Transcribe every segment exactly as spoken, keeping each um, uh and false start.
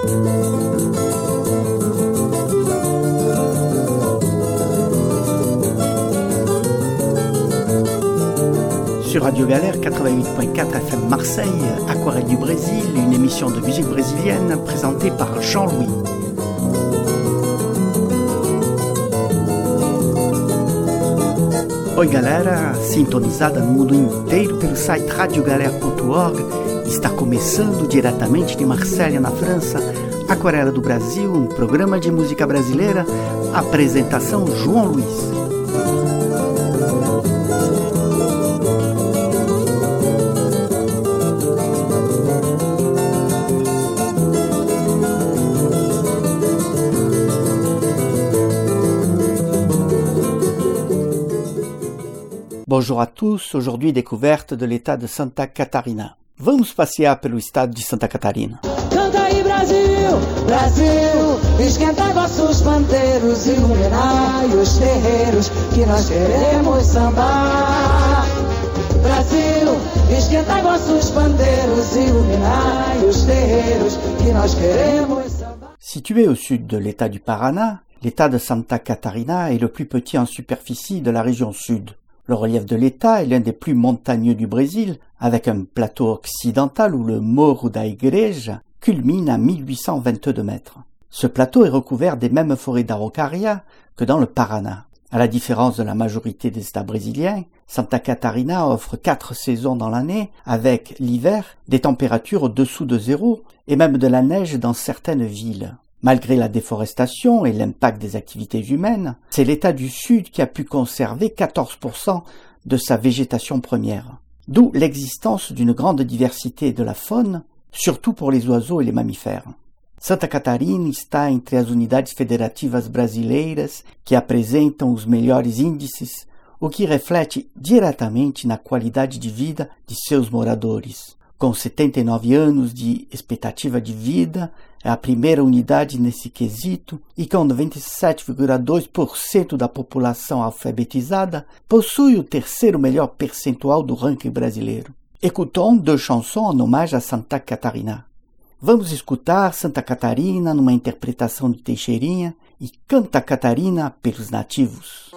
Sur Radio Galère quatre-vingt-huit point quatre F M Marseille, Aquarelle du Brésil, une émission de musique brésilienne présentée par Jean-Louis. Oi galera, sintonizada no mundo inteiro pelo site radio galera ponto org, está começando diretamente de Marselha, na França, Aquarela do Brasil, um programa de música brasileira, apresentação João Luiz. Bonjour à tous, aujourd'hui découverte de l'état de Santa Catarina. Vamos passear pelo estado de Santa Catarina. Canta aí Brasil, Brasil, esquenta vossos pandeiros, iluminai os terreiros, que nós queremos sambar. Brasil, esquenta vossos pandeiros, iluminai os terreiros, que nós queremos sambar. Situé au sud de l'état du Paraná, l'état de Santa Catarina est le plus petit en superficie de la région sud. Le relief de l'État est l'un des plus montagneux du Brésil, avec un plateau occidental où le Morro da Igreja culmine à mille huit cent vingt-deux mètres. Ce plateau est recouvert des mêmes forêts d'araucaria que dans le Paraná. À la différence de la majorité des États brésiliens, Santa Catarina offre quatre saisons dans l'année, avec l'hiver des températures au-dessous de zéro et même de la neige dans certaines villes. Malgré la déforestation et l'impact des activités humaines, c'est l'État du Sud qui a pu conserver quatorze pour cent de sa végétation première. D'où l'existence d'une grande diversité de la faune, surtout pour les oiseaux et les mammifères. Santa Catarina está entre as unidades federativas brasileiras que apresentam os melhores índices, o que reflete diretamente na qualidade de vida de seus moradores. Com setenta e nove anos de expectativa de vida, é a primeira unidade nesse quesito e com noventa e sete vírgula dois por cento da população alfabetizada, possui o terceiro melhor percentual do ranking brasileiro. Écoutons deux chansons en hommage a Santa Catarina. Vamos escutar Santa Catarina numa interpretação de Teixeirinha e Canta Catarina pelos nativos.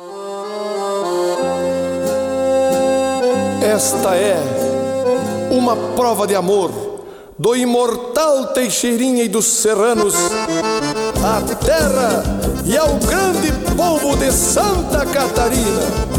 Esta é uma prova de amor do imortal Teixeirinha e dos serranos, à terra e ao grande povo de Santa Catarina.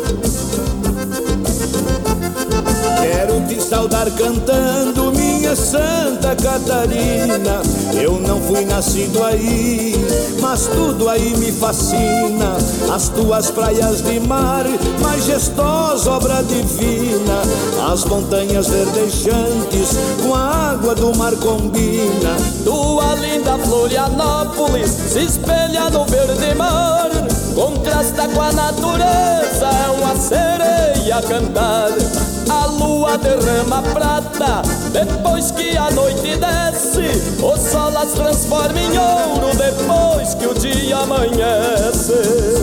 Quero te saudar cantando, minha Santa Catarina. Eu não fui nascido aí, mas tudo aí me fascina. As tuas praias de mar, majestosa obra divina. As montanhas verdejantes com a água do mar combina. Tua linda Florianópolis se espelha no verde mar, contrasta com a natureza, é uma sereia a cantar. A lua derrama prata depois que a noite desce, o sol as transforma em ouro depois que o dia amanhece.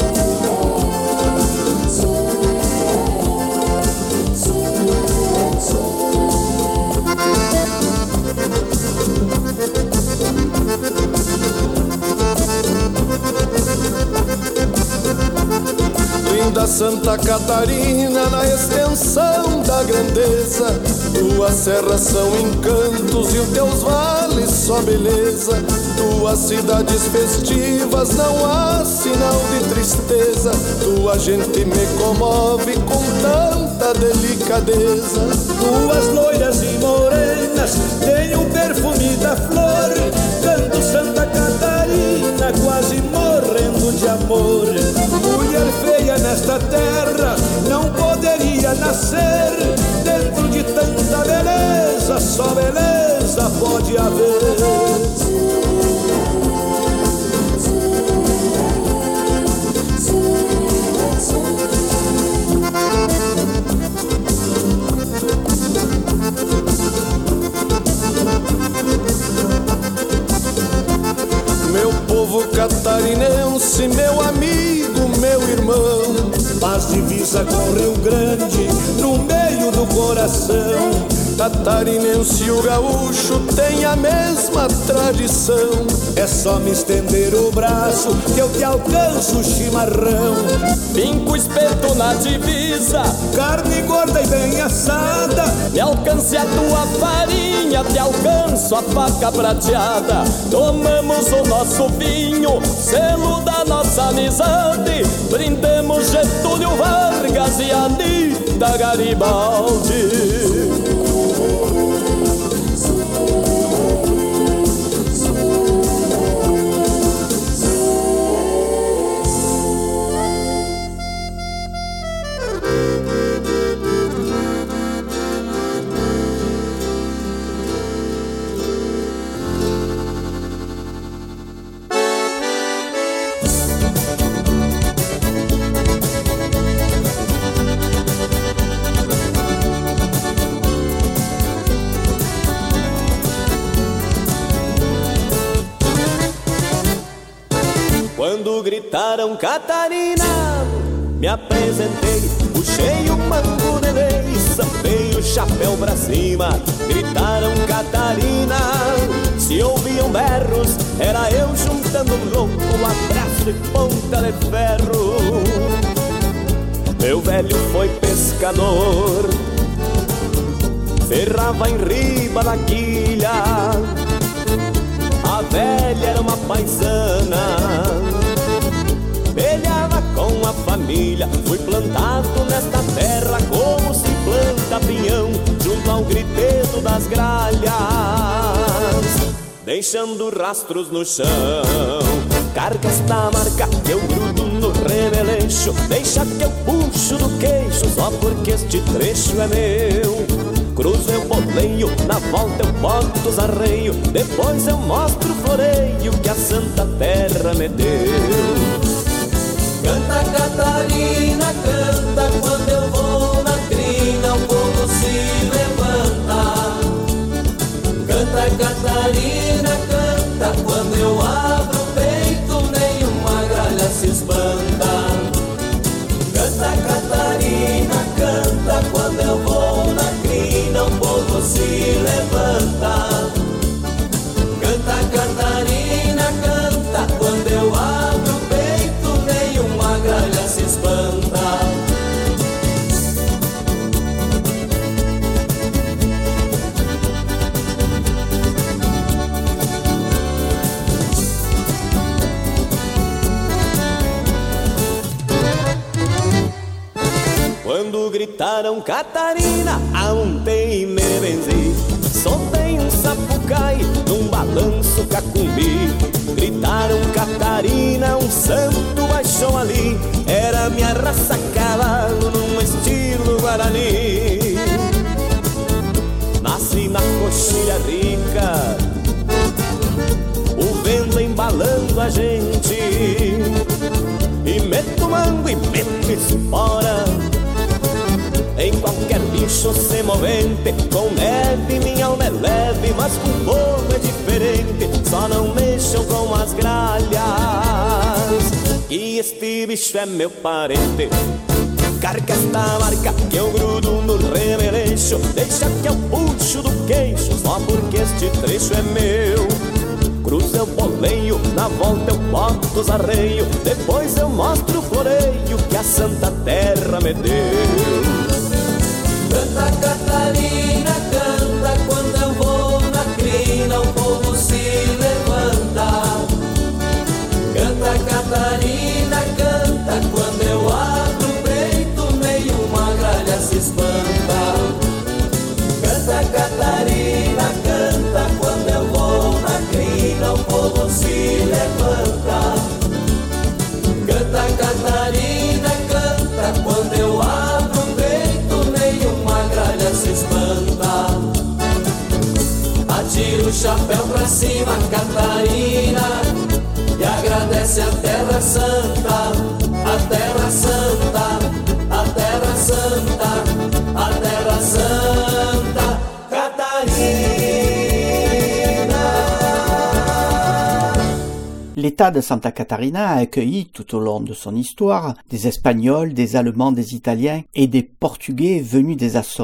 Linda Santa Catarina, na extensão da grandeza, tuas serras são encantos e os teus vales só beleza. Tuas cidades festivas não há sinal de tristeza. Tua gente me comove com tanta delicadeza. Tuas loiras e morenas têm o perfume da flor. Canto Santa Catarina, quase morrendo de amor. Mulher feia nesta terra não poderia nascer. Dentro de tanta beleza, só beleza pode haver. Meu povo catarinense, meu amigo, meu irmão, faz divisa com Rio Grande, no meio do coração. Catarinense e o gaúcho tem a mesma tradição. tradição. É só me estender o braço que eu te alcanço o chimarrão. Pinco espeto na divisa, carne gorda e bem assada. Me alcance a tua farinha, te alcanço a faca prateada. Tomamos o nosso vinho, selo da nossa amizade. Brindemos Getúlio Vargas e Anita Garibaldi. Quando gritaram Catarina, me apresentei, puxei o mango de lei, sambei o chapéu pra cima. Gritaram Catarina, se ouviam berros, era eu juntando louco, abraço e ponta de ferro. Meu velho foi pescador, ferrava em riba da quilha. A velha era uma paisana, pelhava com a família. Fui plantado nesta terra como se planta pinhão, junto ao gritedo das gralhas, deixando rastros no chão. Carga esta marca que eu grudo no remeleixo, deixa que eu puxo do queixo, só porque este trecho é meu. Cruzo eu boleio, na volta eu boto os arreio, depois eu mostro o floreio que a Santa Terra me deu. Canta Catarina, canta, quando eu vou na crina o povo se levanta. Canta Catarina, canta, quando eu abro o peito nenhuma gralha se espanta. Canta Catarina, canta, quando eu vou na crina o povo se levanta. Canta Catarina, canta, quando eu abro o peito nenhuma gralha se espanta. Quando gritaram Catarina, aontei e me benzi, soltei um sapucai num balanço cacumbi. Gritaram Catarina, um santo baixou ali, era minha raça cavalo num estilo guarani. Nasci na coxilha rica, o vento embalando a gente, e meto mango e meto espora em qualquer bicho se movente. Com neve minha alma é leve, mas com fogo é diferente. Só não mexam com as gralhas, que este bicho é meu parente. Carga esta marca que eu grudo no remeleixo, deixa que eu puxo do queixo, só porque este trecho é meu. Cruzo eu boleio, na volta eu boto os arreio, depois eu mostro o floreio que a Santa Terra me deu. Canta Catarina, canta, quando eu vou na crina o povo se levanta. Canta Catarina, canta, quando eu abro o peito nenhuma gralha se espanta. Canta Catarina, canta, quando eu vou na crina o povo se levanta. Canta Catarina, canta, quando eu abro o peito nenhuma gralha se espanta. Atira o chapéu pra cima, Catarina, e agradece a Terra Santa, a Terra Santa, a Terra Santa, a Terra Santa, Catarina. L'État de Santa Catarina a accueilli tout au long de son histoire des Espagnols, des Allemands, des Italiens et des Portugais venus des Açores.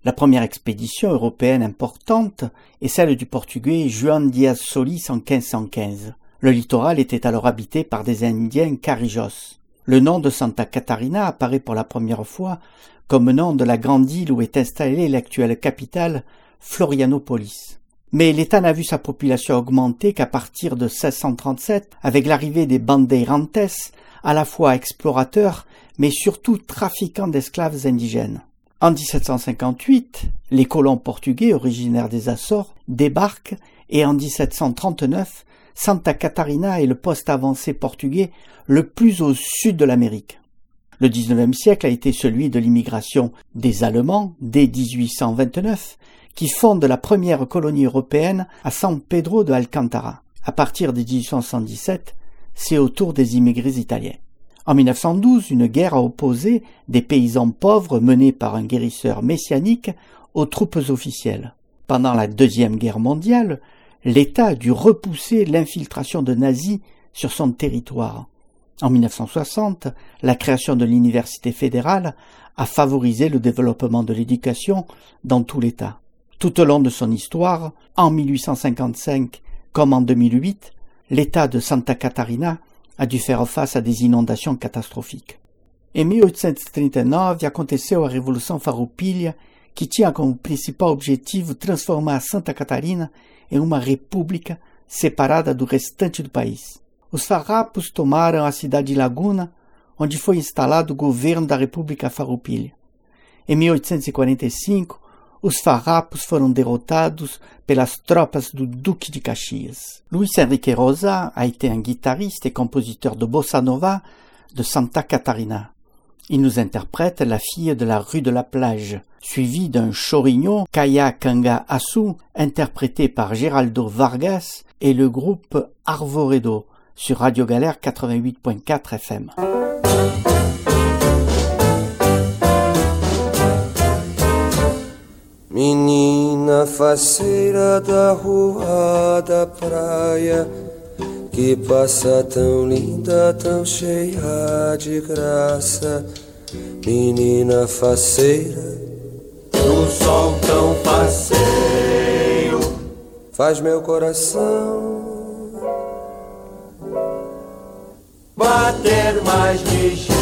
La première expédition européenne importante est celle du Portugais Juan Diaz Solis en quinze cent quinze. Le littoral était alors habité par des Indiens Carijos. Le nom de Santa Catarina apparaît pour la première fois comme nom de la grande île où est installée l'actuelle capitale, Florianopolis. Mais l'État n'a vu sa population augmenter qu'à partir de seize cent trente-sept, avec l'arrivée des bandeirantes, à la fois explorateurs, mais surtout trafiquants d'esclaves indigènes. En dix-sept cent cinquante-huit, les colons portugais originaires des Açores débarquent et en dix-sept cent trente-neuf, Santa Catarina est le poste avancé portugais le plus au sud de l'Amérique. Le dix-neuvième siècle a été celui de l'immigration des Allemands dès dix-huit cent vingt-neuf, qui fondent la première colonie européenne à San Pedro de Alcántara. À partir de dix-huit cent soixante-dix-sept, c'est au tour des immigrés italiens. En mille neuf cent douze, une guerre a opposé des paysans pauvres menés par un guérisseur messianique aux troupes officielles. Pendant la Deuxième Guerre mondiale, l'État a dû repousser l'infiltration de nazis sur son territoire. En mille neuf cent soixante, la création de l'université fédérale a favorisé le développement de l'éducation dans tout l'État. Tout au long de son histoire, en mille huit cent cinquante-cinq comme en deux mille huit, l'État de Santa Catarina a dû faire face a des inondações catastróficas. Em mil oitocentos e trinta e nove aconteceu a Revolução Farroupilha, que tinha como principal objetivo transformar Santa Catarina em uma república separada do restante do país. Os farrapos tomaram a cidade de Laguna, onde foi instalado o governo da República Farroupilha. Em mil oitocentos e quarenta e cinco, os farrapos foram derrotados pelas tropas do Duque de Caxias. Luis Henrique Rosa a été un guitariste et compositeur de bossa nova de Santa Catarina. Il nous interprète La fille de la rue de la plage, suivi d'un chorignon Kaya Kanga Asu, interprété par Geraldo Vargas et le groupe Arvoredo sur Radio Galère quatre-vingt-huit point quatre F M. Menina faceira da rua da praia, que passa tão linda, tão cheia de graça. Menina faceira, no sol tão faceiro, faz meu coração bater mais ligeiro.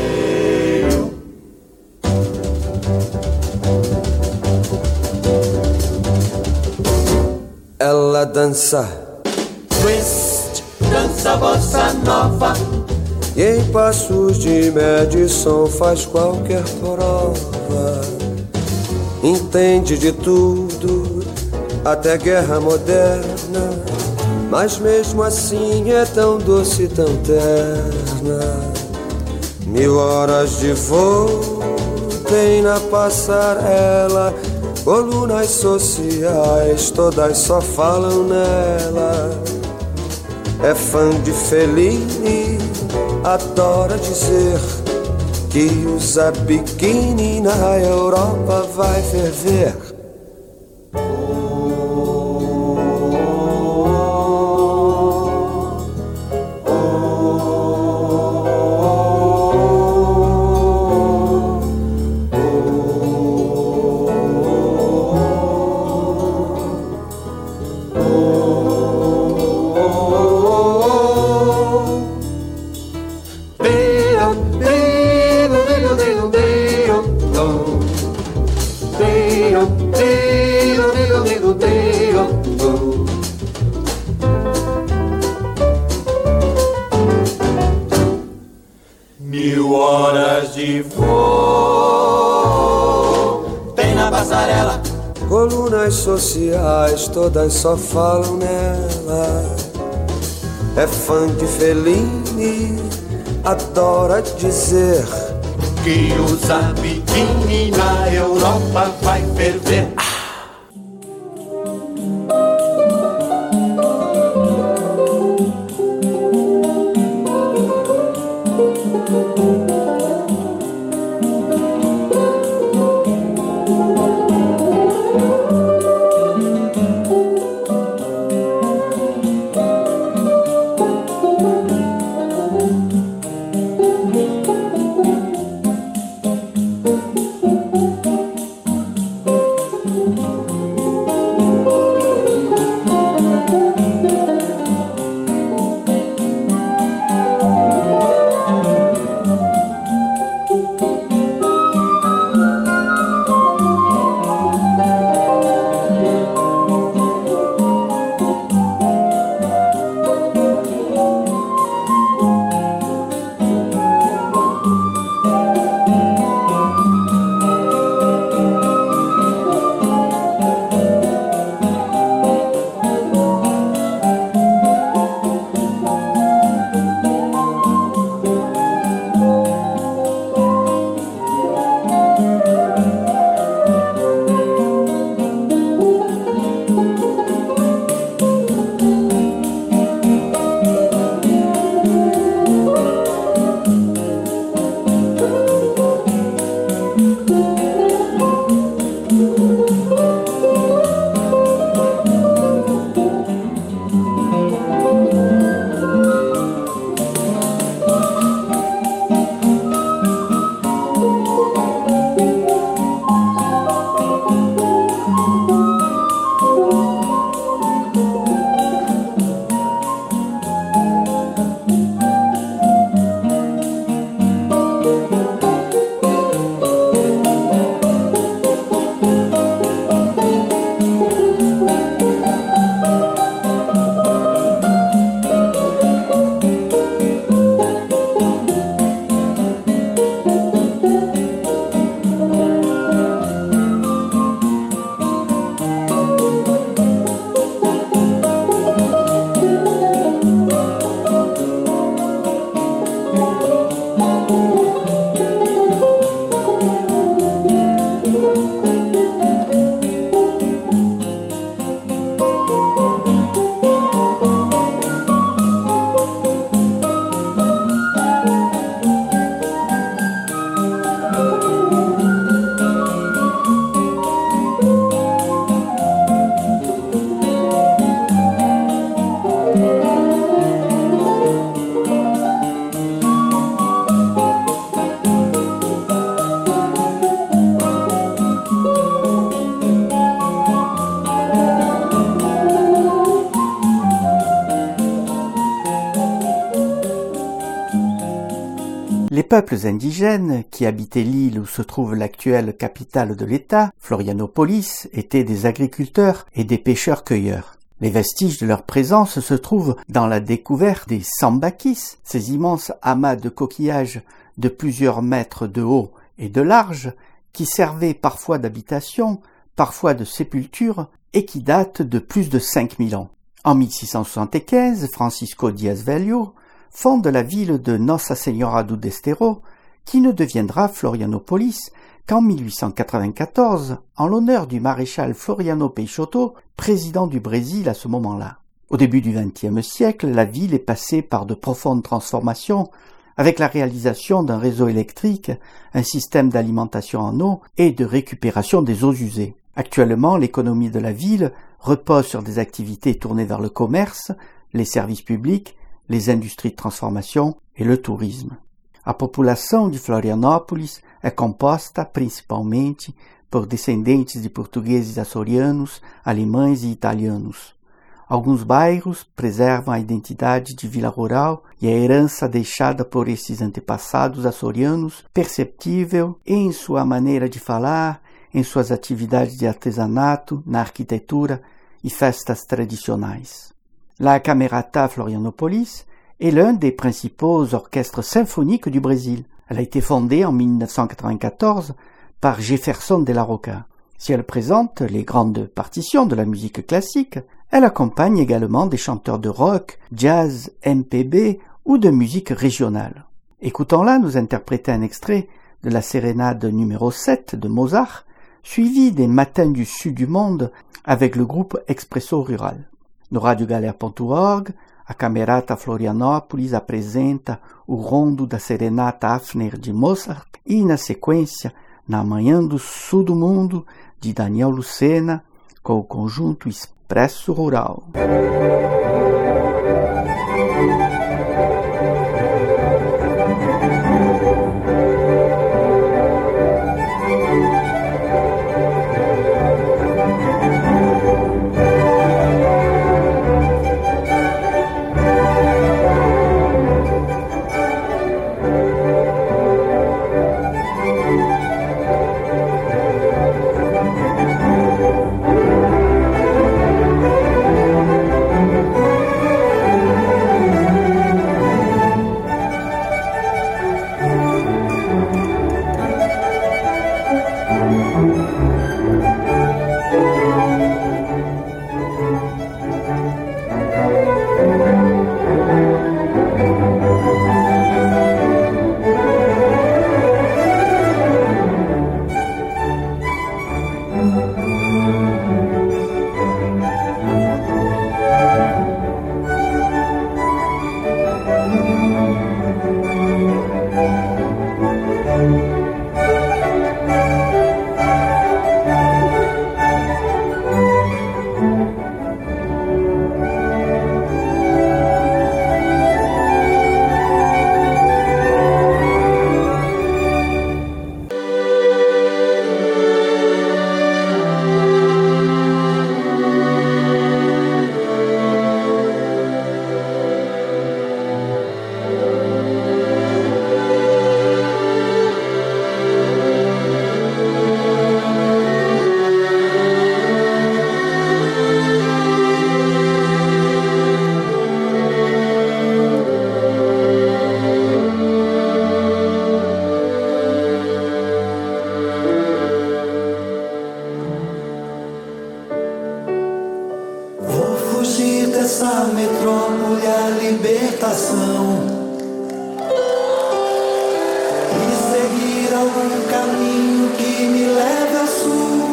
Ela dança twist, dança bossa nova, e em passos de medição faz qualquer prova. Entende de tudo, até guerra moderna, mas mesmo assim é tão doce, tão terna. Mil horas de voo tem na passarela, colunas sociais, todas só falam nela. É fã de Fellini, adora dizer que usa biquíni na Europa vai ferver. Mil horas de voo tem na passarela, colunas sociais, todas só falam nela. É fã de Fellini, adora dizer que usa biquíni na Europa vai ferver. peuples indigènes qui habitaient l'île où se trouve l'actuelle capitale de l'État, Florianopolis, étaient des agriculteurs et des pêcheurs-cueilleurs. Les vestiges de leur présence se trouvent dans la découverte des sambakis, ces immenses amas de coquillages de plusieurs mètres de haut et de large, qui servaient parfois d'habitation, parfois de sépulture, et qui datent de plus de cinq mille ans. En mille six cent soixante-quinze, Francisco Diaz Velho fonde la ville de Nossa Senhora do Desterro, qui ne deviendra Florianopolis qu'en mille huit cent quatre-vingt-quatorze, en l'honneur du maréchal Floriano Peixoto, président du Brésil à ce moment-là. Au début du vingtième siècle, la ville est passée par de profondes transformations, avec la réalisation d'un réseau électrique, un système d'alimentation en eau et de récupération des eaux usées. Actuellement, l'économie de la ville repose sur des activités tournées vers le commerce, les services publics, les industries de transformation et le tourisme. A população de Florianópolis é composta principalmente por descendentes de portugueses açorianos, alemães e italianos. Alguns bairros preservam a identidade de vila rural e a herança deixada por esses antepassados açorianos, perceptível em sua maneira de falar, em suas atividades de artesanato, na arquitetura e festas tradicionais. La Camerata Florianopolis est l'un des principaux orchestres symphoniques du Brésil. Elle a été fondée en mille neuf cent quatre-vingt-quatorze par Jefferson de la Roca. Si elle présente les grandes partitions de la musique classique, elle accompagne également des chanteurs de rock, jazz, M P B ou de musique régionale. Écoutons-la nous interpréter un extrait de la sérénade numéro sept de Mozart, suivi des Matins du Sud du Monde avec le groupe Expresso Rural. No radio galera ponto org, a Camerata Florianópolis apresenta o rondo da Serenata Hafner de Mozart e, na sequência, Na Manhã do Sul do Mundo, de Daniel Lucena, com o conjunto Expresso Rural. Dessa metrópole a libertação e seguir algum caminho que me leve ao sul.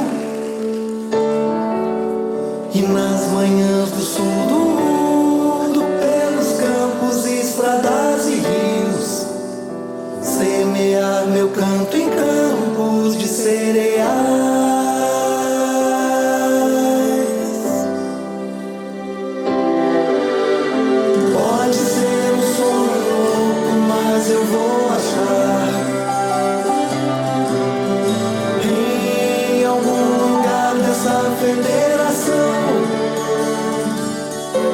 E nas manhãs do sul do mundo, pelos campos, estradas e rios, semear meu canto em campos de cereais. Eu vou achar em algum lugar dessa federação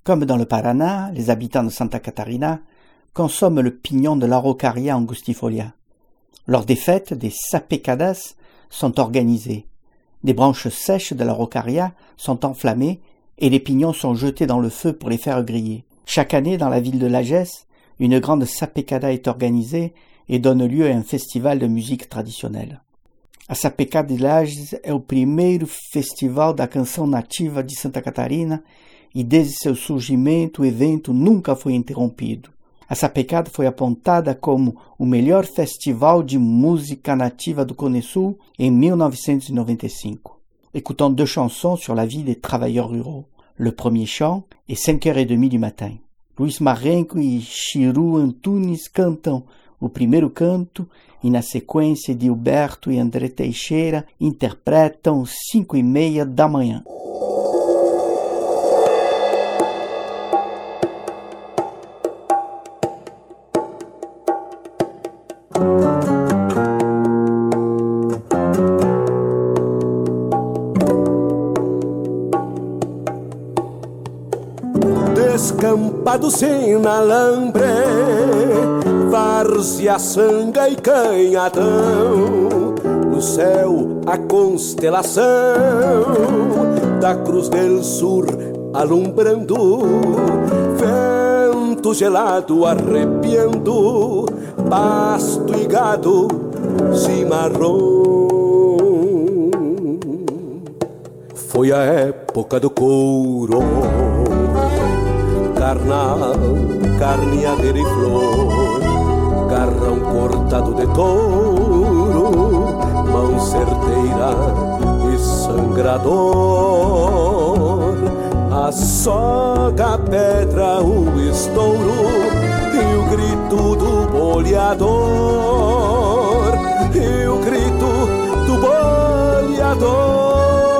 Comme dans le Paraná, les habitants de Santa Catarina consomment le pignon de l'Araucaria angustifolia. Lors des fêtes, des sapecadas sont organisées. Des branches sèches de l'Araucaria sont enflammées et les pignons sont jetés dans le feu pour les faire griller. Chaque année, dans la ville de Lages, une grande sapecada est organisée et donne lieu à un festival de musique traditionnelle. A Sapecada de Lages é o primeiro festival da canção nativa de Santa Catarina e desde seu surgimento o evento nunca foi interrompido. A Sapecada foi apontada como o melhor festival de música nativa do Cone Sul em mille neuf cent quatre-vingt-cinq. Écoutons deux chansons sur la vie des travailleurs ruraux. Le premier chant est cinq heures trente du matin. Luiz Marenco e Chiru Antunes cantam o primeiro canto e na sequência Gilberto e André Teixeira interpretam cinco e meia da manhã. Descampado sem alambre, várzea, sanga e canhatão, o céu, a constelação da Cruz del Sur alumbrando, vento gelado arrepiando, pasto e gado cimarrão. Foi a época do couro, carnal, carneadeira e flor, garrão cortado de touro, mão certeira e sangrador, a soga, a pedra, o estouro e o grito do boleador, e o grito do boleador.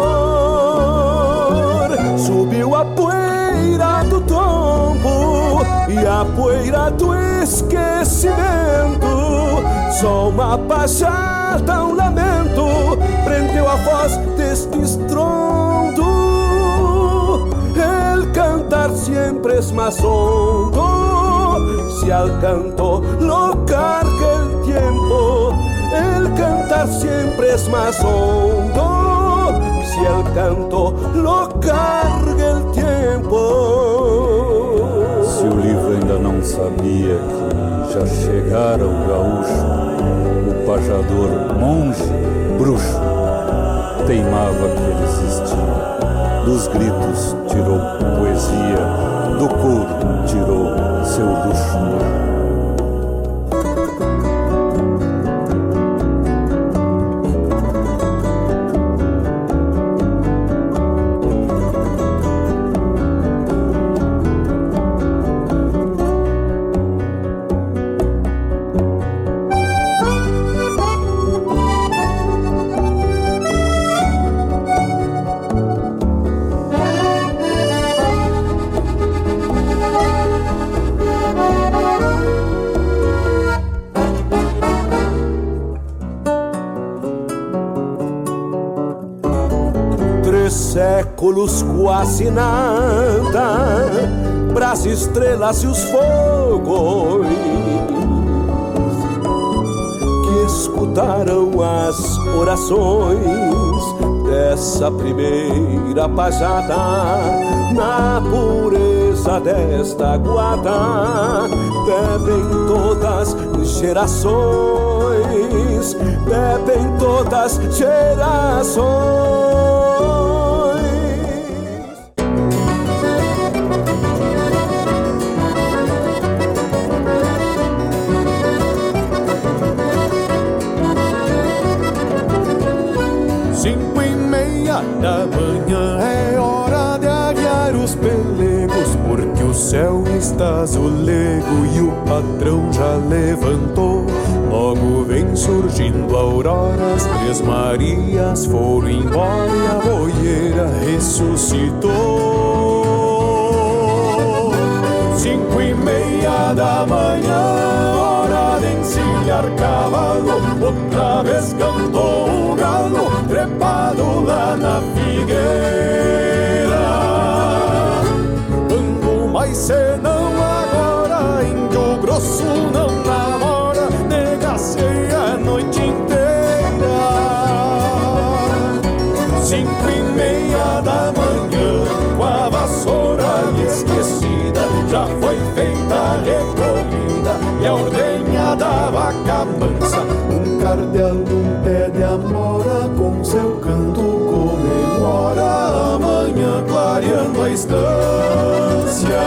Subiu a poeira do tombo e a poeira do esquecimento, só uma pajada, um lamento prendeu a voz deste estrondo. El cantar siempre es más hondo, si al canto lo carga el tiempo. El cantar siempre es más hondo, si el canto lo carga el tiempo. Se o livro ainda não sabia que já chegara o gaúcho, o pajador, monge, bruxo, teimava que ele existia. Dos gritos tirou poesia, do couro tirou seu luxo. Séculos quase nada, pras estrelas e os fogos que escutaram as orações dessa primeira pajada, na pureza desta guarda bebem todas gerações, bebem todas gerações. Cinco e meia da manhã é hora de arriar os pelegos, porque o céu está azulego e o patrão já levantou. Logo vem surgindo a aurora, as três Marias foram embora e a boieira ressuscitou. Cinco e meia da manhã, hora de encilhar cavalo, outra vez cantou o galo, trepado lá na figueira. Quando meia da manhã, com a vassoura esquecida, já foi feita a recolhida e a ordenha da vaca mansa. Um cardeal num pé de amora, com seu canto comemora a manhã clareando a estância.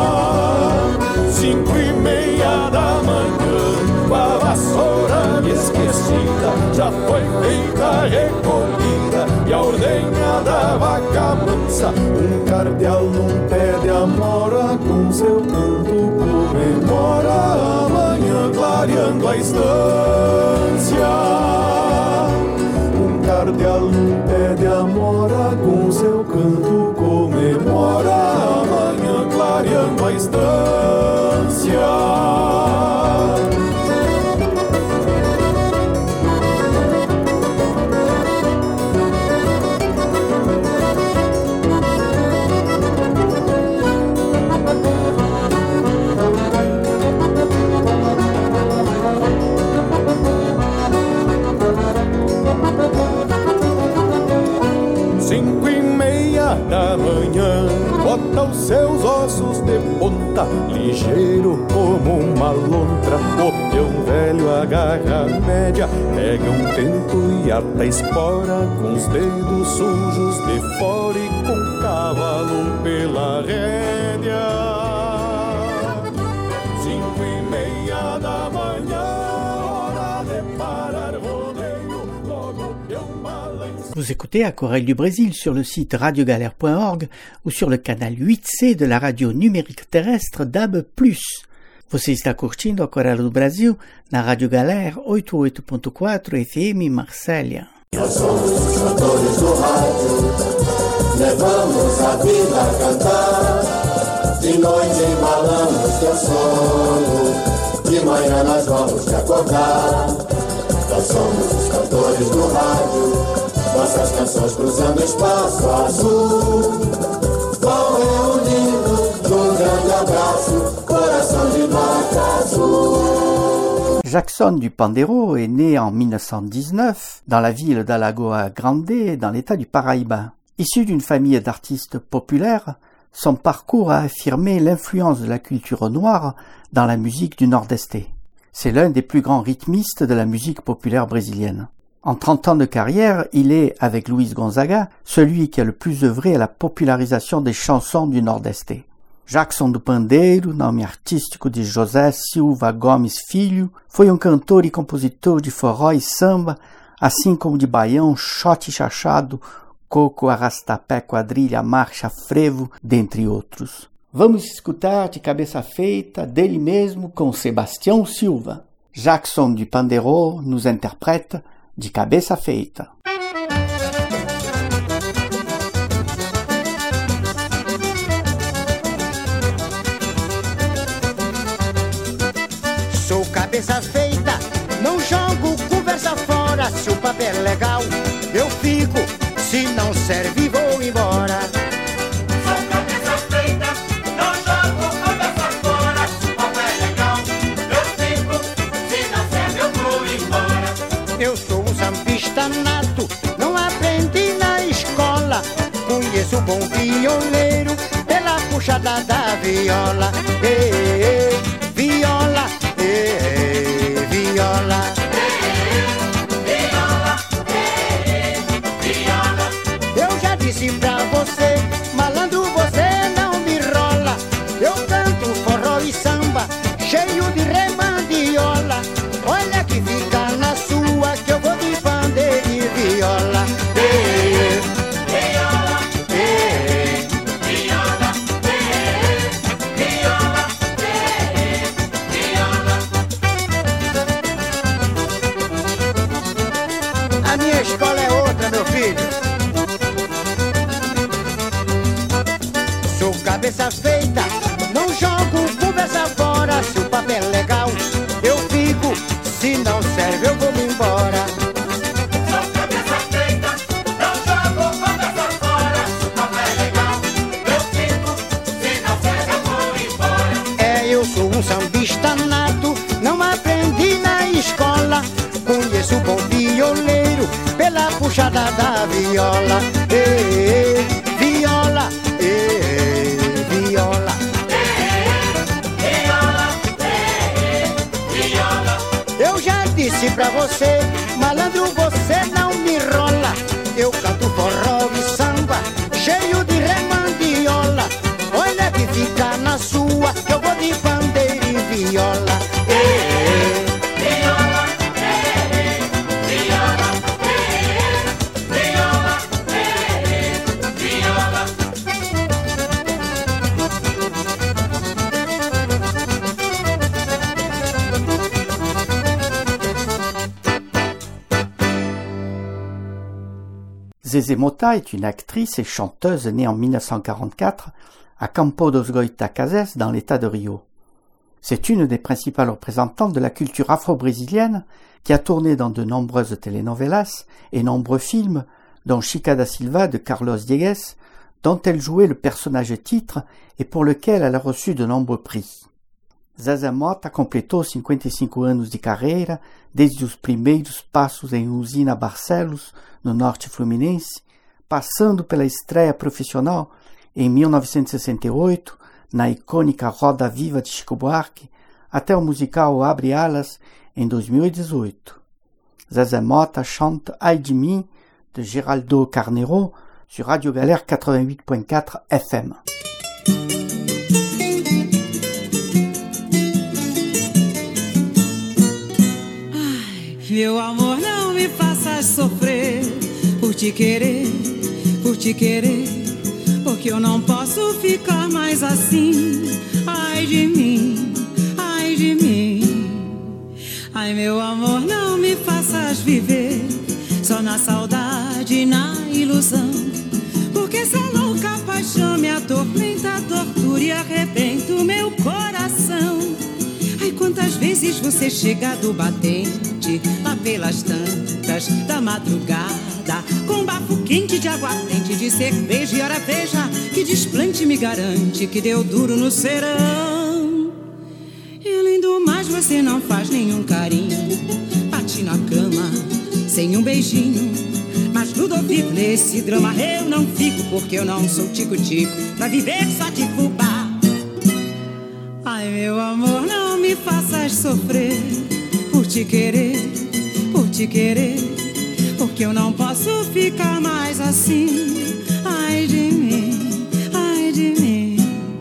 Cinco e meia da manhã, com a vassoura esquecida, já foi feita a recolhida e a ordenha da vaca mansa. Um cardeal num pé de amora, com seu canto comemora a manhã clareando a estância. Um cardeal num pé de amora, com seu canto comemora a manhã clareando a estância. Cinco e meia da manhã, bota os seus ossos de ponta, ligeiro como uma lontra. O peão velho agarra a média, pega um tempo e ata a espora, com os dedos sujos de fora e com o cavalo pela rédea. Cinco e meia da manhã, hora de parar rodeio, logo o peão balança. Vous écoutez Aquarelle du Brésil sur le site radio galère point org ou sur le canal huit C de la radio numérique terrestre D A B plus. Você está curtindo Aquarelle do Brasil na Rádio Galera oitenta e oito ponto quatro F M Marsella. Nós somos os cantores do rádio, levamos a vida a cantar. De noite embalamos teu sono, de manhã nós vamos te acordar. Nós somos os cantores do rádio, nossas canções cruzando o espaço azul, vão reunindo num grande abraço, coração de vaca azul. Jackson du Pandeiro est né en mille neuf cent dix-neuf dans la ville d'Alagoa Grande, dans l'état du Paraíba. Issu d'une famille d'artistes populaires, son parcours a affirmé l'influence de la culture noire dans la musique du Nord-Est. C'est l'un des plus grands rythmistes de la musique populaire brésilienne. En trente ans de carrière, il est, avec Luiz Gonzaga, celui qui a le plus œuvré à la popularisation des chansons du Nord-Est. Jackson do Pandeiro, nome artístico de José Silva Gomes Filho, foi um cantor e compositor de forró e samba, assim como de baião, xote chachado, coco, arrastapé, quadrilha, marcha, frevo, dentre outros. Vamos escutar de cabeça feita dele mesmo com Sebastião Silva. Jackson du Pandeiro nos interprète de cabeça feita. Sou cabeça feita, não jogo conversa fora. Se o papel é legal, eu fico. Se não serve, vou embora. Sou cabeça feita, não jogo conversa fora. Se o papel é legal, eu fico. Se não serve, eu vou embora. Eu sou um sambista nato, não aprendi na escola. Conheço bom violeiro pela puxada da viola. Ei, ei, viola, ei, ei, viola. Disse pra você, malandro, você não me rola. Eu canto forró e samba, cheio de remandiola. Olha que fica na sua, que eu vou de bandeira e viola. Ei, viola, ei, viola, ei, viola, ei, viola. A minha escola é outra, meu filho. Sou cabeça feita, não jogo conversa fora. Se o papel é legal, eu fico. Se não serve, eu vou me embora. Sou cabeça feita, não jogo conversa fora. Se o papel é legal, eu fico. Se não serve, eu vou embora. É, eu sou um sambista nato, não aprendi na escola. Conheço o bom violeiro pela puxada da viola. Ei, ei. viola, e viola. Eu já disse pra você, malandro, você não me rola. Eu canto forró e samba, cheio de remandiola. Olha que fica na sua, que eu vou de bandeira e viola. Ei, viola, ei, viola, ei, viola, ei, viola. Zezé Mota est une actrice et chanteuse née en mille neuf cent quarante-quatre à Campo dos Goytacazes dans l'état de Rio. C'est une des principales représentantes de la culture afro-brésilienne qui a tourné dans de nombreuses telenovelas et nombreux films, dont Chica da Silva de Carlos Diegues, dont elle jouait le personnage titre et pour lequel elle a reçu de nombreux prix. Zezé Mota completou cinquenta e cinco anos de carreira desde os primeiros passos em Usina Barcelos, no norte fluminense, passando pela estreia profissional em mil novecentos e sessenta e oito, na icônica Roda Viva de Chico Buarque, até o musical Abre Alas, em dois mil e dezoito. Zezé Mota chante Ai de mim, de Geraldo Carneiro, sur Radio Galère quatre-vingt-huit point quatre F M. Meu amor, não me faças sofrer por te querer, por te querer, porque eu não posso ficar mais assim. Ai de mim, ai de mim. Ai, meu amor, não me faças viver só na saudade e na ilusão, porque essa louca paixão me atormenta, tortura e arrebenta o meu coração. Ai, quantas vezes você chega do batente, lá pelas tantas da madrugada, com bafo quente de aguardente, de cerveja, e ora veja que desplante me garante que deu duro no serão. E além do mais você não faz nenhum carinho, bate na cama sem um beijinho, mas Ludovico, nesse drama eu não fico, porque eu não sou tico-tico pra viver só de fubá. Ai, meu amor, não me faças sofrer por te querer, por te querer, porque eu não posso ficar mais assim. Ai de mim, ai de mim.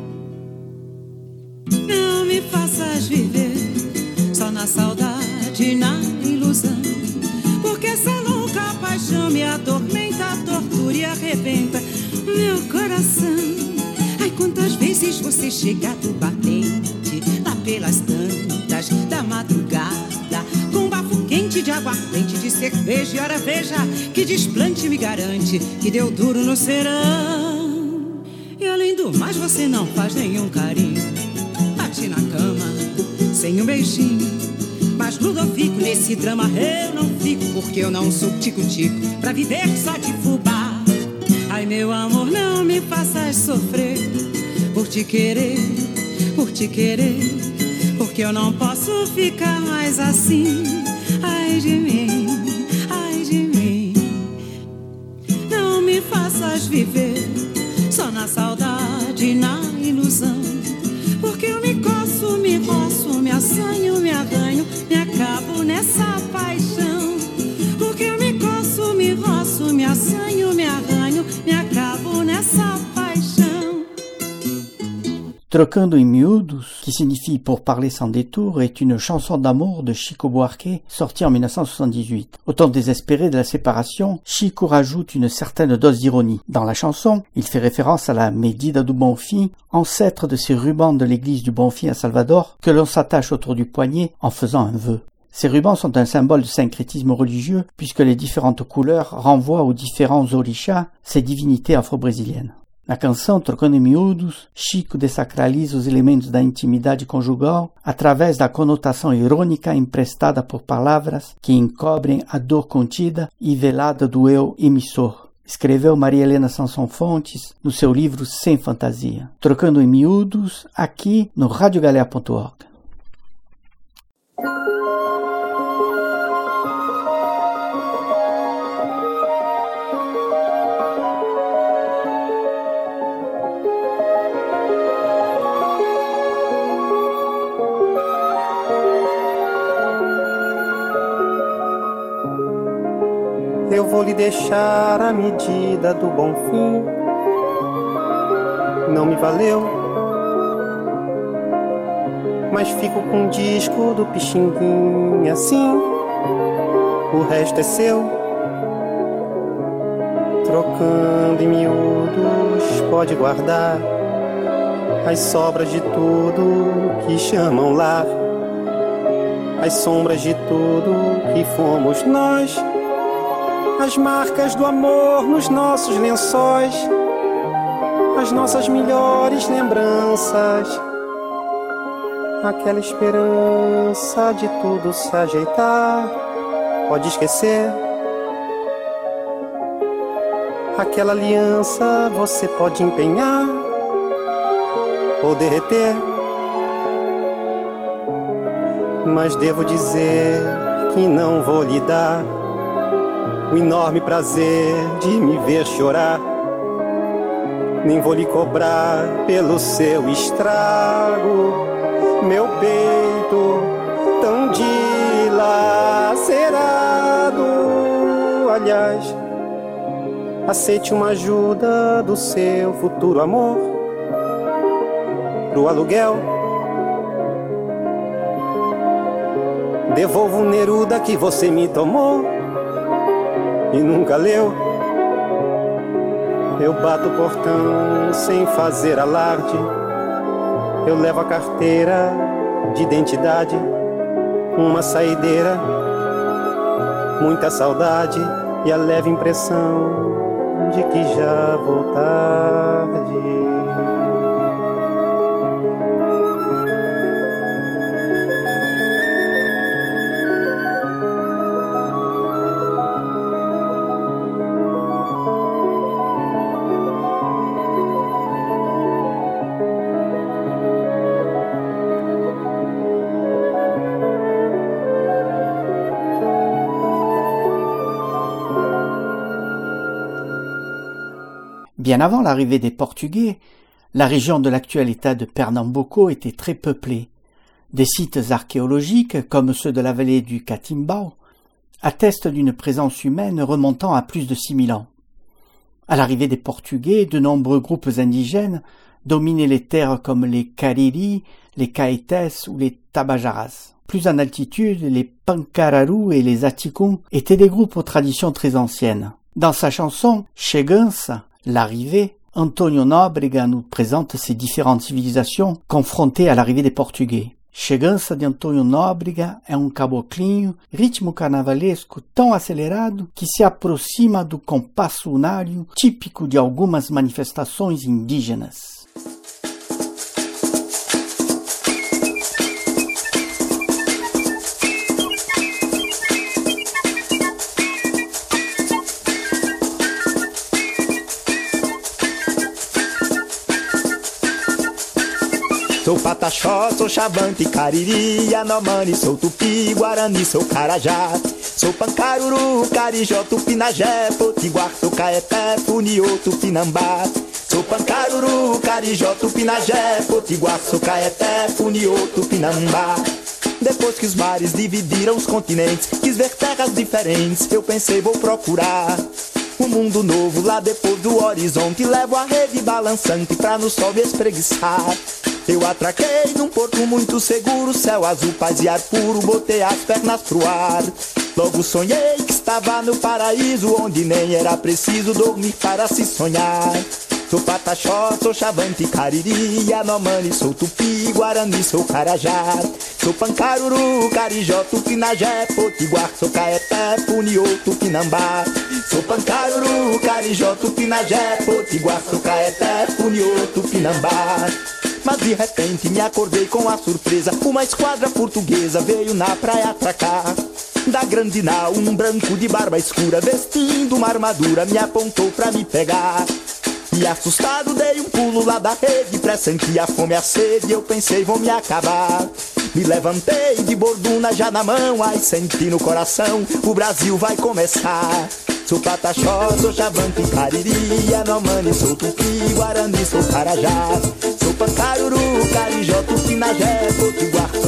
Não me faças viver só na saudade e na ilusão, porque essa louca paixão me atormenta, tortura e arrebenta meu coração. Ai, quantas vezes você chega do batente, lá pelas tantas da madrugada, com bafo quente de aguardente, de cerveja, e ora veja que desplante me garante que deu duro no serão. E além do mais você não faz nenhum carinho, bate na cama sem um beijinho, mas Ludovico, nesse drama eu não fico, porque eu não sou tico-tico pra viver só de fubá. Ai, meu amor, não me faças sofrer por te querer, por te querer, porque eu não posso ficar mais assim. Ai de mim, ai de mim. Não me faças viver só na saudade e na ilusão, porque eu me coço, me roço, me assanho, me arranho, me acabo nessa paixão. Porque eu me coço, me roço, me assanho, me arranho, me acabo nessa paixão. Trocando em miúdos, qui signifie pour parler sans détour, est une chanson d'amour de Chico Buarque sortie en mille neuf cent soixante-dix-huit. Au temps désespéré de la séparation, Chico rajoute une certaine dose d'ironie. Dans la chanson, il fait référence à la Medida do Bonfim, ancêtre de ces rubans de l'église du Bonfim à Salvador, que l'on s'attache autour du poignet en faisant un vœu. Ces rubans sont un symbole de syncrétisme religieux puisque les différentes couleurs renvoient aux différents orixás, ces divinités afro-brésiliennes. Na canção Trocando em Miúdos, Chico desacraliza os elementos da intimidade conjugal através da conotação irônica emprestada por palavras que encobrem a dor contida e velada do eu emissor. Escreveu Maria Helena Sanson Fontes no seu livro Sem Fantasia. Trocando em Miúdos, aqui no radio galère ponto org. vou lhe deixar a medida do bom fim. Não me valeu, mas fico com o disco do Pixinguinha, assim, o resto é seu. Trocando em miúdos, pode guardar as sobras de tudo que chamam lar, as sombras de tudo que fomos nós, as marcas do amor nos nossos lençóis, as nossas melhores lembranças, aquela esperança de tudo se ajeitar. Pode esquecer, aquela aliança você pode empenhar ou derreter, mas devo dizer que não vou lhe dar o enorme prazer de me ver chorar, nem vou lhe cobrar pelo seu estrago, meu peito tão dilacerado. Aliás, aceite uma ajuda do seu futuro amor pro aluguel. Devolvo o Neruda que você me tomou e nunca leu. Eu bato o portão sem fazer alarde, eu levo a carteira de identidade, uma saideira, muita saudade e a leve impressão de que já vou tarde. Bien avant l'arrivée des Portugais, la région de l'actuel état de Pernambuco était très peuplée. Des sites archéologiques, comme ceux de la vallée du Catimbau, attestent d'une présence humaine remontant à plus de six mille ans. À l'arrivée des Portugais, de nombreux groupes indigènes dominaient les terres comme les Cariri, les Caetés ou les Tabajaras. Plus en altitude, les Pancararu et les Atikun étaient des groupes aux traditions très anciennes. Dans sa chanson « Chegança », l'arrivée, Antônio Nóbrega nous présente ces différentes civilisations confrontées à l'arrivée des Portugais. Chegança de Antônio Nóbrega é um caboclinho, ritmo carnavalesco tão acelerado que se aproxima do compasso unário típico de algumas manifestações indígenas. Sou Pataxó, sou Xavante, Cariri, Yanomami, sou Tupi, Guarani, sou Carajá. Sou Pancaruru, Carijó, Tupinagé, Potiguar, sou Caeté, Funiô, Tupinambá. Sou Pancaruru, Carijó, Tupinagé, Potiguar, sou Caeté, Funiô, Tupinambá. Depois que os mares dividiram os continentes, quis ver terras diferentes, eu pensei vou procurar um mundo novo lá depois do horizonte. Levo a rede balançante pra no sol me espreguiçar. Eu atraquei num porto muito seguro, céu azul, paz e ar puro, botei as pernas pro ar. Logo sonhei que estava no paraíso, onde nem era preciso dormir para se sonhar. Sou Pataxó, sou Xavante, Cariri, Yanomami, sou Tupi, Guarani, sou Carajá. Sou Pancaruru, Carijó, Tupinagé, Potiguar, sou Caeté, Funiô, Tupinambá. Sou Pancaruru, Carijó, Tupinagé, Potiguar, sou Caeté, Funiô, Tupinambá. Mas de repente me acordei com a surpresa, uma esquadra portuguesa veio na praia atracar. Da grande nau, um branco de barba escura, vestindo uma armadura, me apontou pra me pegar. E assustado dei um pulo lá da rede, pressenti a fome e a sede, eu pensei vou me acabar. Me levantei de borduna já na mão, aí senti no coração, o Brasil vai começar. Sou Pataxó, sou Xavante, Cariri, Yanomami, sou Tupi, Guarani, sou Carajá. Sou Pancaruru, Carijó, Tupinagé, Potiguar, sou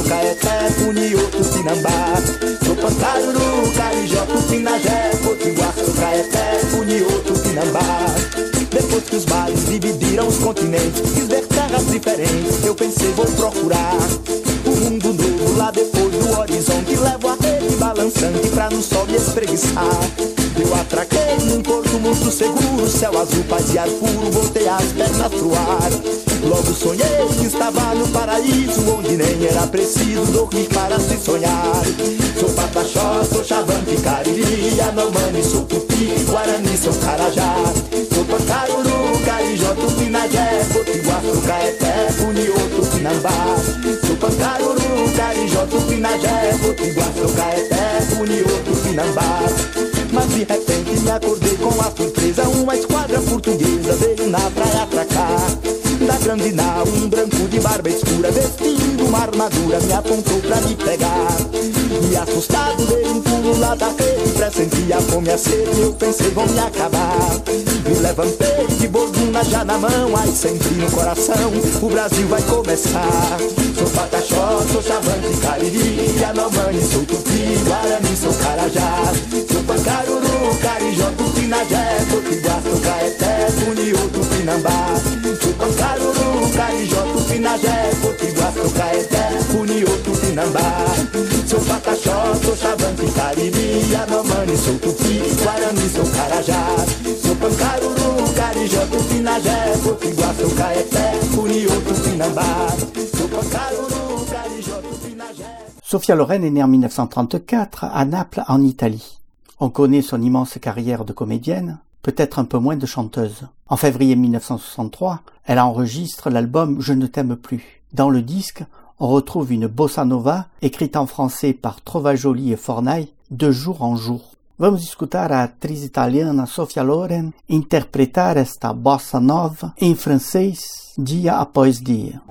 Guaço, Caeté, Funiô, Tupinambá. Sou Pancaruru, Carijó, Tupinagé, Potiguaço, Caeté, Funiô, Tupinambá. Depois que os mares dividiram os continentes, quis ver terras diferentes, eu pensei vou procurar um mundo novo lá depois do horizonte. Levo a rede balançante pra no sol me espreguiçar. Eu atraquei num porto muito seguro, céu azul, paz e ar puro, voltei as pernas pro ar. Logo sonhei que estava no paraíso, onde nem era preciso dormir para se sonhar. Sou Pataxó, sou Xavante, Cariri, Yanomami, sou Tupi, Guarani, sou Carajá. Sou Pancaruru, Carijó, Tupinagé, Potiguaço, Caeté, Funiô, Tupinambá. Sou Pancaruru, Carijó, Tupinagé, Potiguaço, Caeté, Funiô, Tupinambá. Mas de repente me acordei com a surpresa, uma esquadra portuguesa veio na praia atracar. Da grande nau, um branco de barba escura, vestindo uma armadura, me apontou pra me pegar. E assustado dei um pulo lá da rede, pressenti a fome e a sede, eu pensei vão me acabar. Me levantei de borduna já na mão, aí senti no coração, o Brasil vai começar. Sou Pataxó, sou Xavante, Cariri, Yanomami, sou Tupi, Guarani, sou Carajá. Sou Pancaruru, Carijó, Tupinagé, Potiguaço, Caeté, Funiô, Tupinambá. Sou Pancaruru, Carijó, Tupinagé, Potiguaço, Caeté, Funiô, Tupinambá. Sou Pataxó, sou Xavante, Cariri, Yanomami, sou Tupi, Guarani, sou Carajá. Sou Pancaruru, Carijó, Tupinagé, Potiguaço, Caeté, Funiô, Tupinambá. Sou Pancaruru, Carijó, Tupinagé. Sophia Loren est née en mille neuf cent trente-quatre à Naples, en Italie. On connaît son immense carrière de comédienne, peut-être un peu moins de chanteuse. En février mille neuf cent soixante-trois, elle enregistre l'album « Je ne t'aime plus ». Dans le disque, on retrouve une bossa nova écrite en français par Trovagioli et Fornai de jour en jour. Vamos escutar a atriz italiana Sophia Loren interpretar esta bossa nova em francês dia após dia.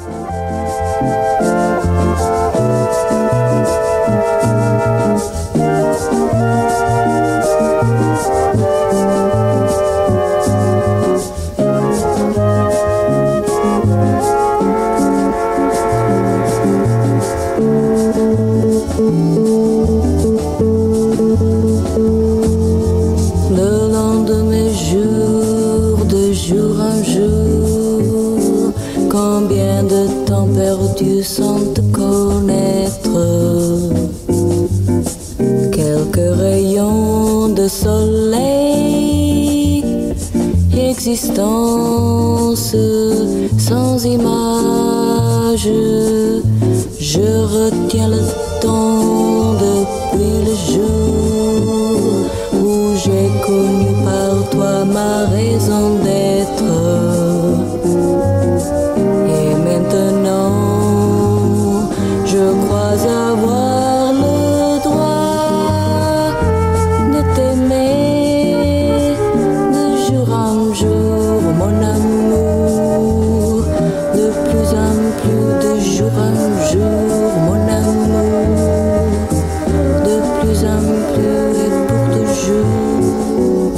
Sans te connaître, quelques rayons de soleil, existence sans image. Je retiens le temps depuis le jour où j'ai connu par toi ma raison d'être. Et maintenant je crois avoir le droit de t'aimer de jour en jour, mon amour, de plus en plus, de jour en jour, mon amour, de plus en plus et pour toujours.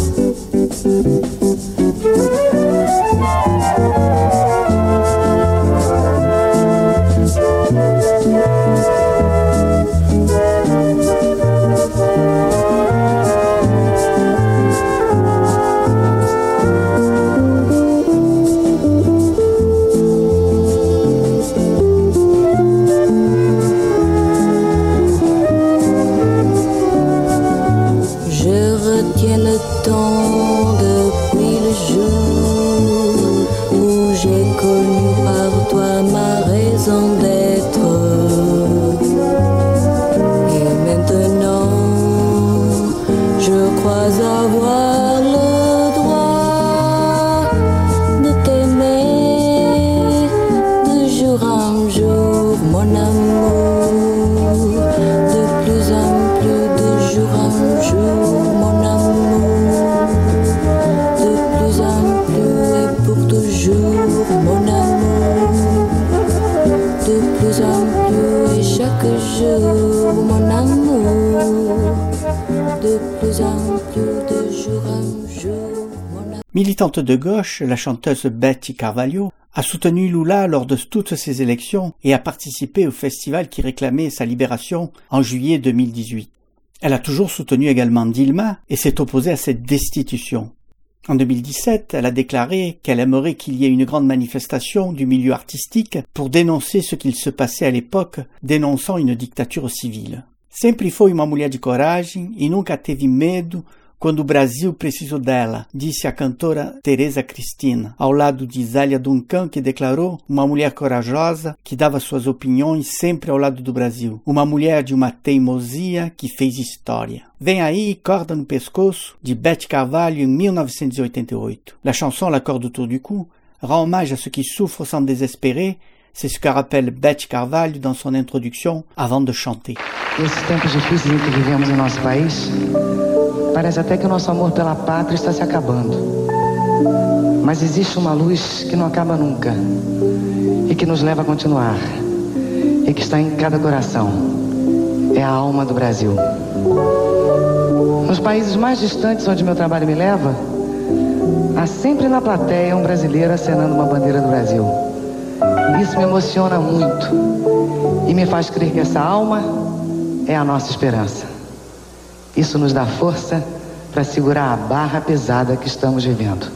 Militante de gauche, la chanteuse Betty Carvalho a soutenu Lula lors de toutes ses élections et a participé au festival qui réclamait sa libération en juillet deux mille dix-huit. Elle a toujours soutenu également Dilma et s'est opposée à cette destitution. En deux mille dix-sept, elle a déclaré qu'elle aimerait qu'il y ait une grande manifestation du milieu artistique pour dénoncer ce qu'il se passait à l'époque, dénonçant une dictature civile. Sempre foi uma mulher de coragem e nunca teve medo quando o Brasil precisou dela, disse a cantora Teresa Cristina, ao lado de Zélia Duncan, que declarou uma mulher corajosa que dava suas opiniões sempre ao lado do Brasil. Uma mulher de uma teimosia que fez história. Vem aí, Corda no Pescoço, de Betty Carvalho em mille neuf cent quatre-vingt-dix-huit. La chanson La corde autour du cou rend hommage à ceux qui souffrent sans désespérer. C'est ce que rappelle Betty Carvalho dans son introduction avant de chanter. Esses tempos difíceis em que vivemos em nosso país, parece até que o nosso amor pela pátria está se acabando. Mas existe uma luz que não acaba nunca e que nos leva a continuar e que está em cada coração. É a alma do Brasil. Nos países mais distantes onde meu trabalho me leva, há sempre na plateia um brasileiro acenando uma bandeira do Brasil. Isso me emociona muito e me faz crer que essa alma é a nossa esperança. Isso nos dá força para segurar a barra pesada que estamos vivendo.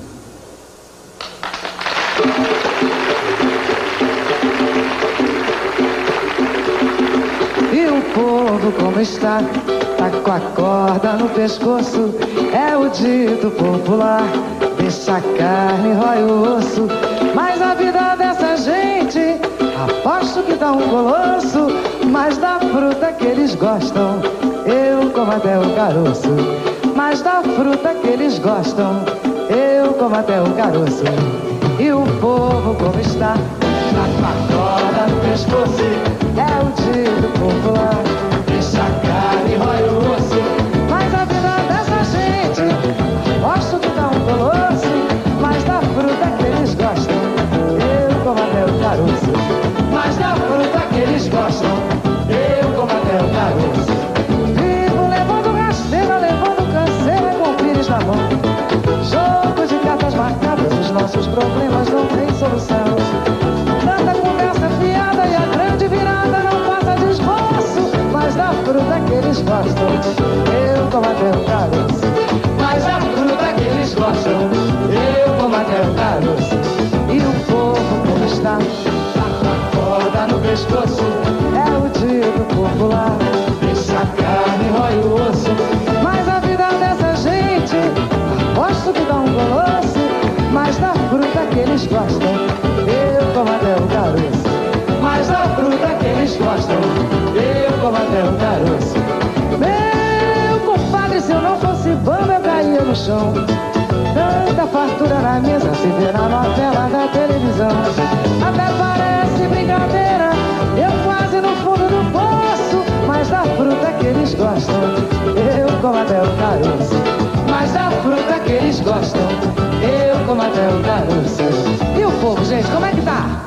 E o povo como está, tá com a corda no pescoço, é o dito popular, deixa a carne, rói o osso, mas a vida dessa gente, aposto que dá um colosso, mas da fruta que eles gostam, eu como até o caroço, mas da fruta que eles gostam, eu como até o caroço. E o povo como está, tá com a corda no pescoço, é o dito popular, deixa a carne, rói o osso, mas a vida dessa gente, aposto que dá um colosso, mas da fruta que eles gostam, eu como até o caroço, mas da fruta que eles gostam, eu como até o caroço. Vivo levando rasteira, levando canseira com pires na mão, jogo de cartas marcadas, os nossos problemas não têm solução. Tanta conversa fiada e a grande virada não passa de esboço, mas da fruta que eles gostam, eu como até o caroço, mas da fruta que eles gostam, eu como até o caroço. E o povo como está, tá com a corda no pescoço, é o dito popular, deixa a carne, rói o osso, mas a vida dessa gente, aposto que dá um colosso, mas da fruta que eles gostam, eu como até o caroço, mas da fruta que eles gostam, eu como até o caroço. Meu compadre, se eu não fosse bamba eu caía no chão, tanta fartura na mesa se vê na novela da televisão. Até parece brincadeira, eu quase no fundo do poço, mas da fruta que eles gostam, eu como até o caroço, mas da fruta que eles gostam, eu como até o caroço. E o povo, gente, como é que tá?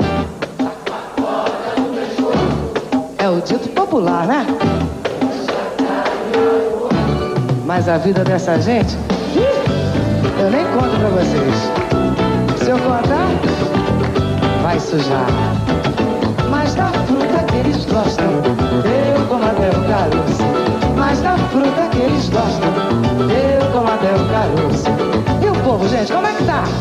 É o dito popular, né? Mas a vida dessa gente, eu nem conto pra vocês. Se eu contar, vai sujar. Mas da fruta que eles gostam, eu como até o caroço, mas da fruta que eles gostam, eu como até o caroço. E o povo, gente, como é que tá?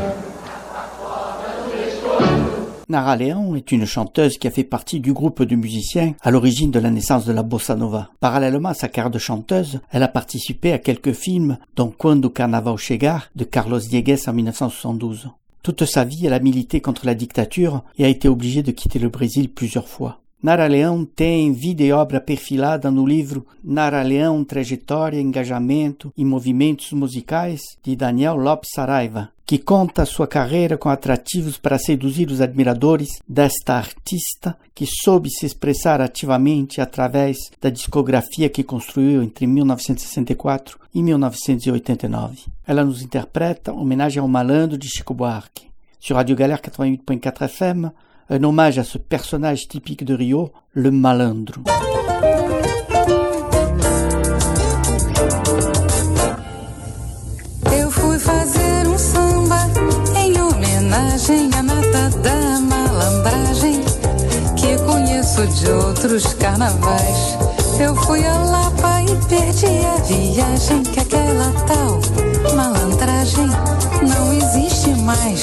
Nara Leão est une chanteuse qui a fait partie du groupe de musiciens à l'origine de la naissance de la bossa nova. Parallèlement à sa carrière de chanteuse, elle a participé à quelques films, dont Quando o Carnaval Chegar de Carlos Diegues en mille neuf cent soixante-douze. Toute sa vie, elle a milité contre la dictature et a été obligée de quitter le Brésil plusieurs fois. Nara Leão tem vida e obra perfilada no livro Nara Leão, Trajetória, Engajamento e Movimentos Musicais, de Daniel Lopes Saraiva, que conta sua carreira com atrativos para seduzir os admiradores desta artista que soube se expressar ativamente através da discografia que construiu entre mille neuf cent sessenta-quatro e mille neuf cent oitenta-nove. Ela nos interpreta Homenagem ao Malandro de Chico Buarque. Sur Radio Galère quatre-vingt-huit point quatre F M, un hommage à ce personnage typique de Rio, le malandro. Eu fui fazer um samba sacanagem, a nata da malandragem que conheço de outros carnavais. Eu fui a Lapa e perdi a viagem, que aquela tal malandragem não existe mais.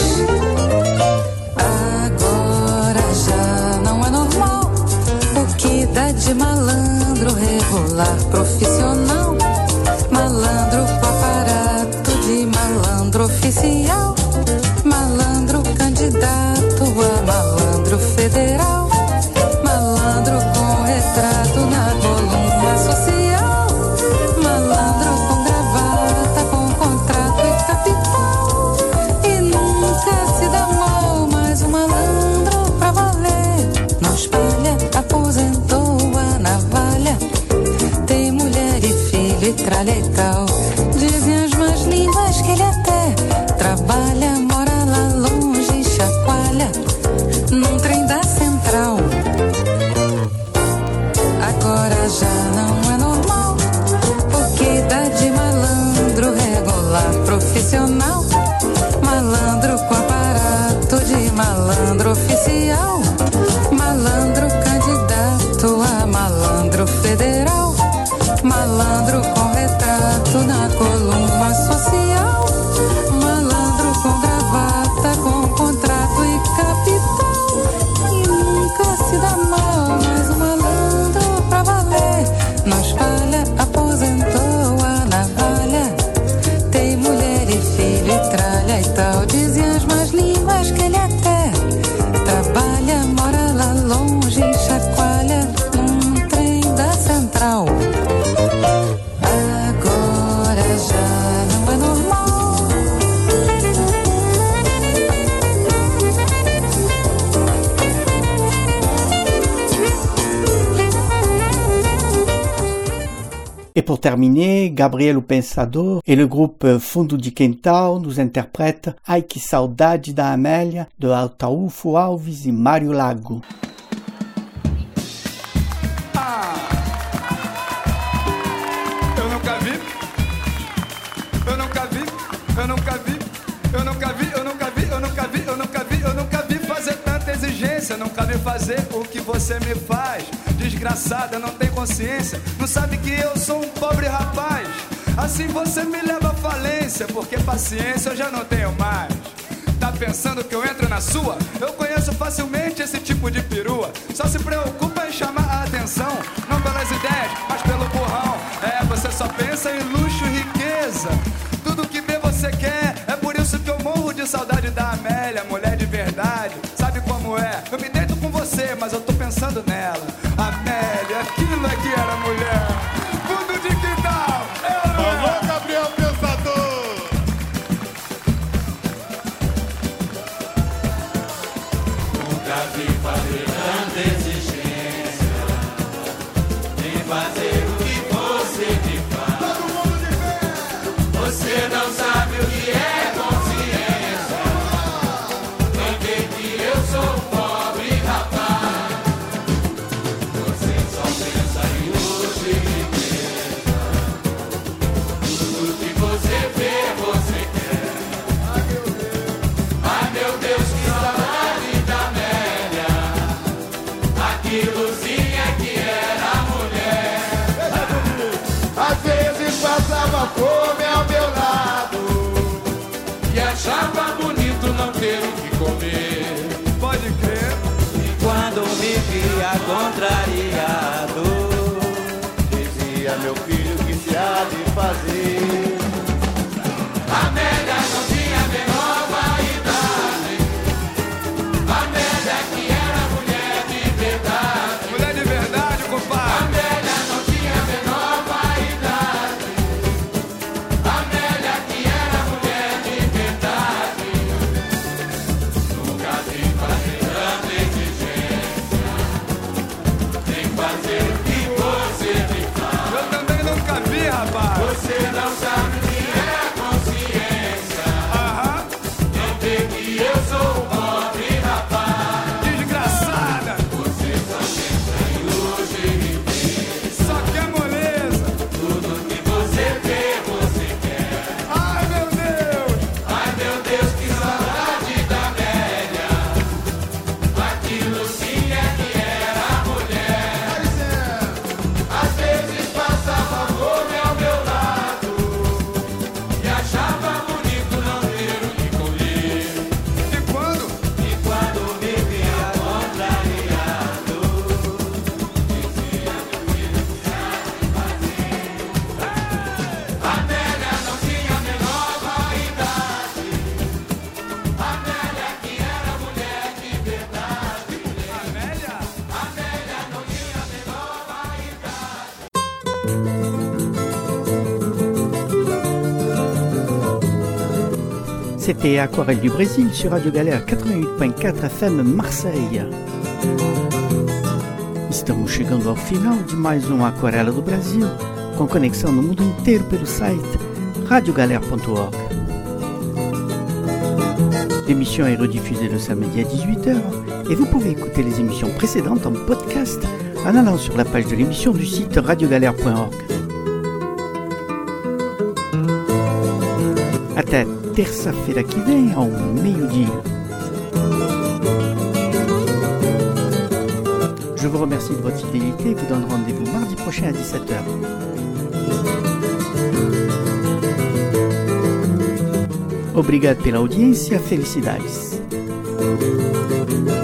Agora já não é normal o que dá de malandro regular profissional, malandro paparato de malandro oficial, malandro candidato a malandro federal, malandro com retrato na coluna social, malandro com gravata, com contrato e capital. E nunca se dá mal, mas o malandro pra valer não espalha, aposentou a navalha, tem mulher e filho e tralha e tal. Dizem as más línguas que ele até trabalha, mora lá longe e chacoalha num trem da central. Agora já não é normal o que dá de malandro regular profissional, malandro com aparato de malandro oficial, malandro candidato a malandro federal, malandro com retrato na coluna social, malandro com gravata, com contrato e capital. E nunca se dá mal, mas o malandro pra valer não espalha, aposentou a navalha, tem mulher e filho e tralha e tal. Dizem as más línguas que ele até trabalha, mora lá longe e chacoalha num trem da central. Agora já não é normal. Et pour terminer, Gabriel o Pensador et le groupe Fundo de Quintal nous interprètent Ai Que Saudade da Amélia de Ataúfo Alves e Mário Lago. Eu nunca vi, eu nunca vi, eu nunca vi, eu nunca vi, eu nunca vi, eu nunca vi, eu nunca vi, eu nunca vi fazer tanta exigência, nunca vi fazer o que você me faz. Desgraçada, não tem consciência, não sabe que eu sou um pobre rapaz. Assim você me leva à falência, porque paciência eu já não tenho mais. Tá pensando que eu entro na sua? Eu conheço facilmente esse tipo de perua. Só se preocupa em chamar a atenção, não pelas ideias, mas pelo burrão. É, você só pensa em luxo e riqueza, tudo que vê você quer. É por isso que eu morro de saudade da Amélia, mulher de verdade. Sabe como é? Eu me deito com você, mas eu tô pensando nela. Amélia, aquilo é que era mulher. Fundo de quintal, eu não é. Alô, Gabriel Pensador. Nunca vi fazer tanta exigência, nem fazer o que você me faz. Você não sabe o que é consciência, nem vê que eu sou um pobre rapaz. Você só pensa em luxo e riqueza, tudo que você vê, você quer. Ai meu Deus, que saudade da Amélia, aquilozinha que era mulher. Às vezes passava fome ao meu lado E achava bonito não ter o que comer. Pode crer. E quando me via contrariado, dizia meu filho que se há de fazer. Amélia não tinha a menor vaidade, Amélia que era mulher de verdade. Mulher de verdade, compadre. Amélia não tinha a menor vaidade, Amélia que era mulher de verdade. Nunca vi fazer tanta exigência, nem fazer C'était Aquarelle du Brésil sur Radio Galère quatre-vingt-huit ponto quatro F M Marseille. Estamos chegando ao final de mais um Aquarela do Brasil, com conexão no mundo inteiro pelo site radio galère ponto org. L'émission est rediffusée le samedi à dix-huit heures et vous pouvez écouter les émissions précédentes en podcast en allant sur la page de l'émission du site radio galère ponto org. Até terça-feira que vem, ao meio-dia. Je vous remercie de votre fidélité et vous donne rendez-vous mardi prochain à dix-sept heures. Obrigado pela audiência, felicidades.